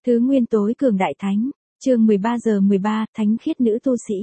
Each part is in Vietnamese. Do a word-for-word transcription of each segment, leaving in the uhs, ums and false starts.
Thứ nguyên tối cường đại thánh, chương mười ba giờ mười ba, thánh khiết nữ tu sĩ.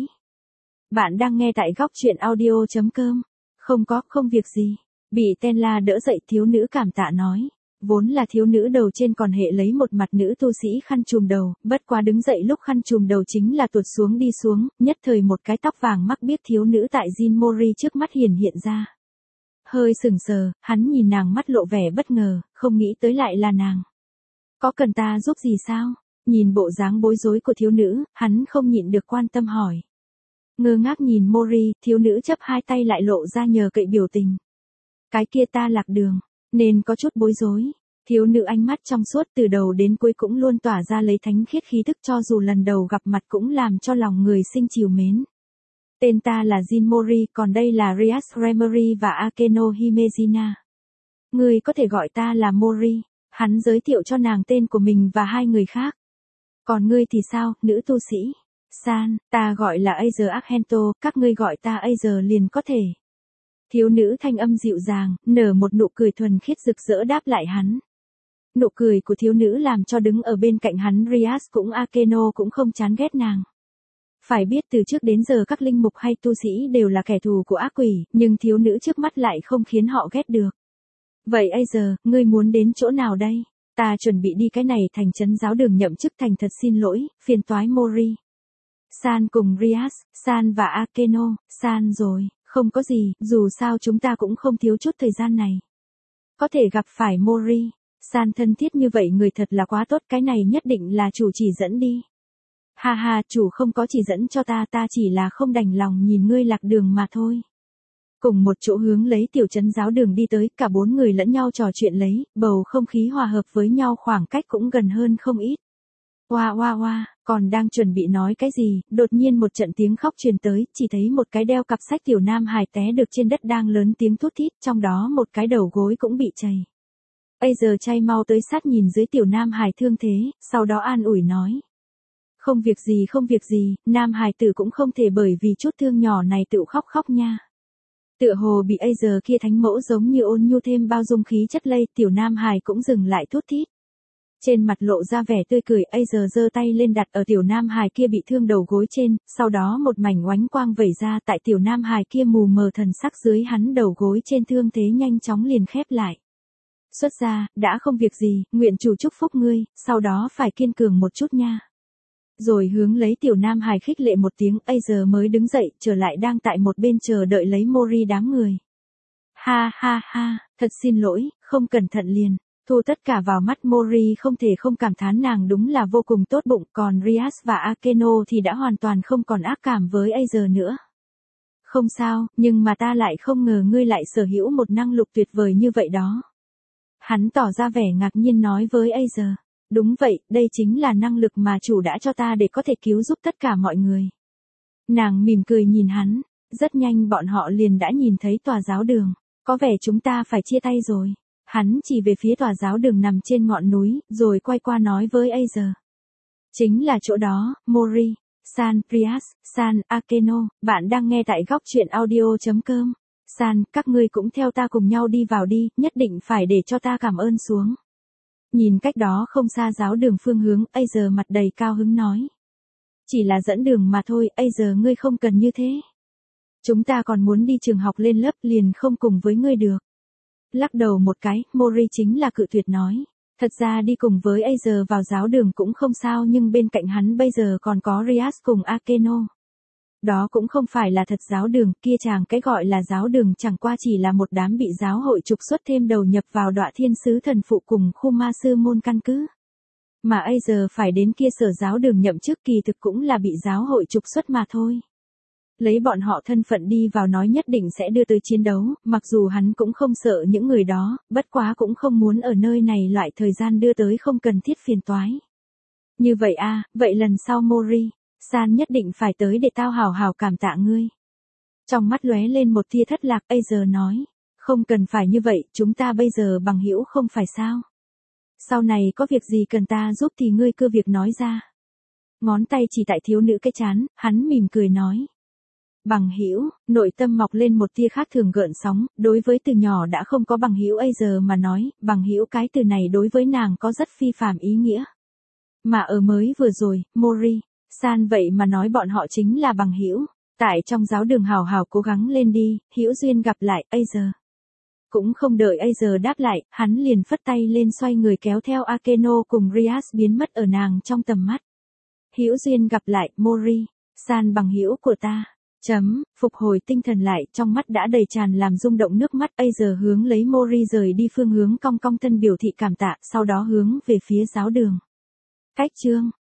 Bạn đang nghe tại góc truyện audio chấm com. Không có, không việc gì. Bị Tenla đỡ dậy, thiếu nữ cảm tạ nói. Vốn là thiếu nữ đầu trên còn hệ lấy một mặt nữ tu sĩ khăn trùm đầu, bất quá đứng dậy lúc khăn trùm đầu chính là tuột xuống đi xuống, nhất thời một cái tóc vàng mắc biếc thiếu nữ tại Jin Mori trước mắt hiển hiện ra. Hơi sừng sờ, hắn nhìn nàng mắt lộ vẻ bất ngờ, không nghĩ tới lại là nàng. Có cần ta giúp gì sao? Nhìn bộ dáng bối rối của thiếu nữ, hắn không nhịn được quan tâm hỏi. Ngơ ngác nhìn Mori, thiếu nữ chấp hai tay lại lộ ra nhờ cậy biểu tình. Cái kia ta lạc đường, nên có chút bối rối. Thiếu nữ ánh mắt trong suốt từ đầu đến cuối cũng luôn tỏa ra lấy thánh khiết khí thức, cho dù lần đầu gặp mặt cũng làm cho lòng người sinh chiều mến. Tên ta là Jin Mori, còn đây là Rias Remery và Akeno Himejina. Người có thể gọi ta là Mori. Hắn giới thiệu cho nàng tên của mình và hai người khác. Còn ngươi thì sao, nữ tu sĩ? San, ta gọi là Azer Argento, các ngươi gọi ta Azer liền có thể. Thiếu nữ thanh âm dịu dàng, nở một nụ cười thuần khiết rực rỡ đáp lại hắn. Nụ cười của thiếu nữ làm cho đứng ở bên cạnh hắn Rias cũng Akeno cũng không chán ghét nàng. Phải biết từ trước đến giờ các linh mục hay tu sĩ đều là kẻ thù của ác quỷ, nhưng thiếu nữ trước mắt lại không khiến họ ghét được. Vậy Azer, ngươi muốn đến chỗ nào đây? Ta chuẩn bị đi cái này thành trấn giáo đường nhậm chức, thành thật xin lỗi, phiền toái Mori. San cùng Rias, San và Akeno, San rồi, không có gì, dù sao chúng ta cũng không thiếu chút thời gian này. Có thể gặp phải Mori, San thân thiết như vậy người thật là quá tốt, cái này nhất định là chủ chỉ dẫn đi. Ha ha, chủ không có chỉ dẫn cho ta, ta chỉ là không đành lòng nhìn ngươi lạc đường mà thôi. Cùng một chỗ hướng lấy tiểu trấn giáo đường đi tới, cả bốn người lẫn nhau trò chuyện lấy, bầu không khí hòa hợp với nhau, khoảng cách cũng gần hơn không ít. Oa oa oa, còn đang chuẩn bị nói cái gì, đột nhiên một trận tiếng khóc truyền tới, chỉ thấy một cái đeo cặp sách tiểu nam hài té được trên đất đang lớn tiếng thút thít, trong đó một cái đầu gối cũng bị chày. Bây giờ chay mau tới sát nhìn dưới tiểu nam hài thương thế, sau đó an ủi nói. Không việc gì không việc gì, nam hài tử cũng không thể bởi vì chút thương nhỏ này tự khóc khóc nha. Tựa hồ bị Azer kia thánh mẫu giống như ôn nhu thêm bao dung khí chất lây, tiểu nam hài cũng dừng lại thút thít. Trên mặt lộ ra vẻ tươi cười, Azer giơ tay lên đặt ở tiểu nam hài kia bị thương đầu gối trên, sau đó một mảnh oánh quang vẩy ra tại tiểu nam hài kia mù mờ thần sắc dưới hắn đầu gối trên thương thế nhanh chóng liền khép lại. Xuất ra, đã không việc gì, nguyện chủ chúc phúc ngươi, sau đó phải kiên cường một chút nha. Rồi hướng lấy tiểu nam hài khích lệ một tiếng, Azer mới đứng dậy, trở lại đang tại một bên chờ đợi lấy Mori đám người. Ha ha ha, thật xin lỗi, không cẩn thận liền. Thu tất cả vào mắt Mori không thể không cảm thán nàng đúng là vô cùng tốt bụng, còn Rias và Akeno thì đã hoàn toàn không còn ác cảm với Azer nữa. Không sao, nhưng mà ta lại không ngờ ngươi lại sở hữu một năng lực tuyệt vời như vậy đó. Hắn tỏ ra vẻ ngạc nhiên nói với Azer. Đúng vậy, đây chính là năng lực mà chủ đã cho ta để có thể cứu giúp tất cả mọi người. Nàng mỉm cười nhìn hắn, rất nhanh bọn họ liền đã nhìn thấy tòa giáo đường, có vẻ chúng ta phải chia tay rồi. Hắn chỉ về phía tòa giáo đường nằm trên ngọn núi, rồi quay qua nói với Azer. Chính là chỗ đó, Mori, San, Rias, San, Akeno, bạn đang nghe tại góc truyện audio chấm com. San, các ngươi cũng theo ta cùng nhau đi vào đi, nhất định phải để cho ta cảm ơn xuống. Nhìn cách đó không xa giáo đường phương hướng, Azer mặt đầy cao hứng nói. Chỉ là dẫn đường mà thôi, Azer ngươi không cần như thế. Chúng ta còn muốn đi trường học lên lớp, liền không cùng với ngươi được. Lắc đầu một cái, Mori chính là cự tuyệt nói. Thật ra đi cùng với Azer vào giáo đường cũng không sao, nhưng bên cạnh hắn bây giờ còn có Rias cùng Akeno. Đó cũng không phải là thật giáo đường, kia chàng cái gọi là giáo đường chẳng qua chỉ là một đám bị giáo hội trục xuất thêm đầu nhập vào Đọa Thiên Sứ Thần Phụ cùng khu ma sư môn căn cứ. Mà Azer phải đến kia sở giáo đường nhậm chức kỳ thực cũng là bị giáo hội trục xuất mà thôi. Lấy bọn họ thân phận đi vào nói nhất định sẽ đưa tới chiến đấu, mặc dù hắn cũng không sợ những người đó, bất quá cũng không muốn ở nơi này loại thời gian đưa tới không cần thiết phiền toái. Như vậy à, vậy lần sau Mori, San nhất định phải tới để tao hào hào cảm tạ ngươi. Trong mắt lóe lên một tia thất lạc, Azer nói, không cần phải như vậy, chúng ta bây giờ bằng hữu không phải sao. Sau này có việc gì cần ta giúp thì ngươi cứ việc nói ra. Ngón tay chỉ tại thiếu nữ cái chán, hắn mỉm cười nói. Bằng hữu, nội tâm mọc lên một tia khác thường gợn sóng, đối với từ nhỏ đã không có bằng hữu Azer mà nói, bằng hữu cái từ này đối với nàng có rất phi phàm ý nghĩa. Mà ở mới vừa rồi, Mori, San vậy mà nói bọn họ chính là bằng hữu. Tại trong giáo đường hào hào cố gắng lên đi, hữu duyên gặp lại, Acer. Cũng không đợi Acer đáp lại, hắn liền phất tay lên xoay người kéo theo Akeno cùng Rias biến mất ở nàng trong tầm mắt. Hữu duyên gặp lại, Mori, San bằng hữu của ta. Chấm, phục hồi tinh thần lại, trong mắt đã đầy tràn làm rung động nước mắt. Acer hướng lấy Mori rời đi phương hướng cong cong thân biểu thị cảm tạ, sau đó hướng về phía giáo đường. Cách chương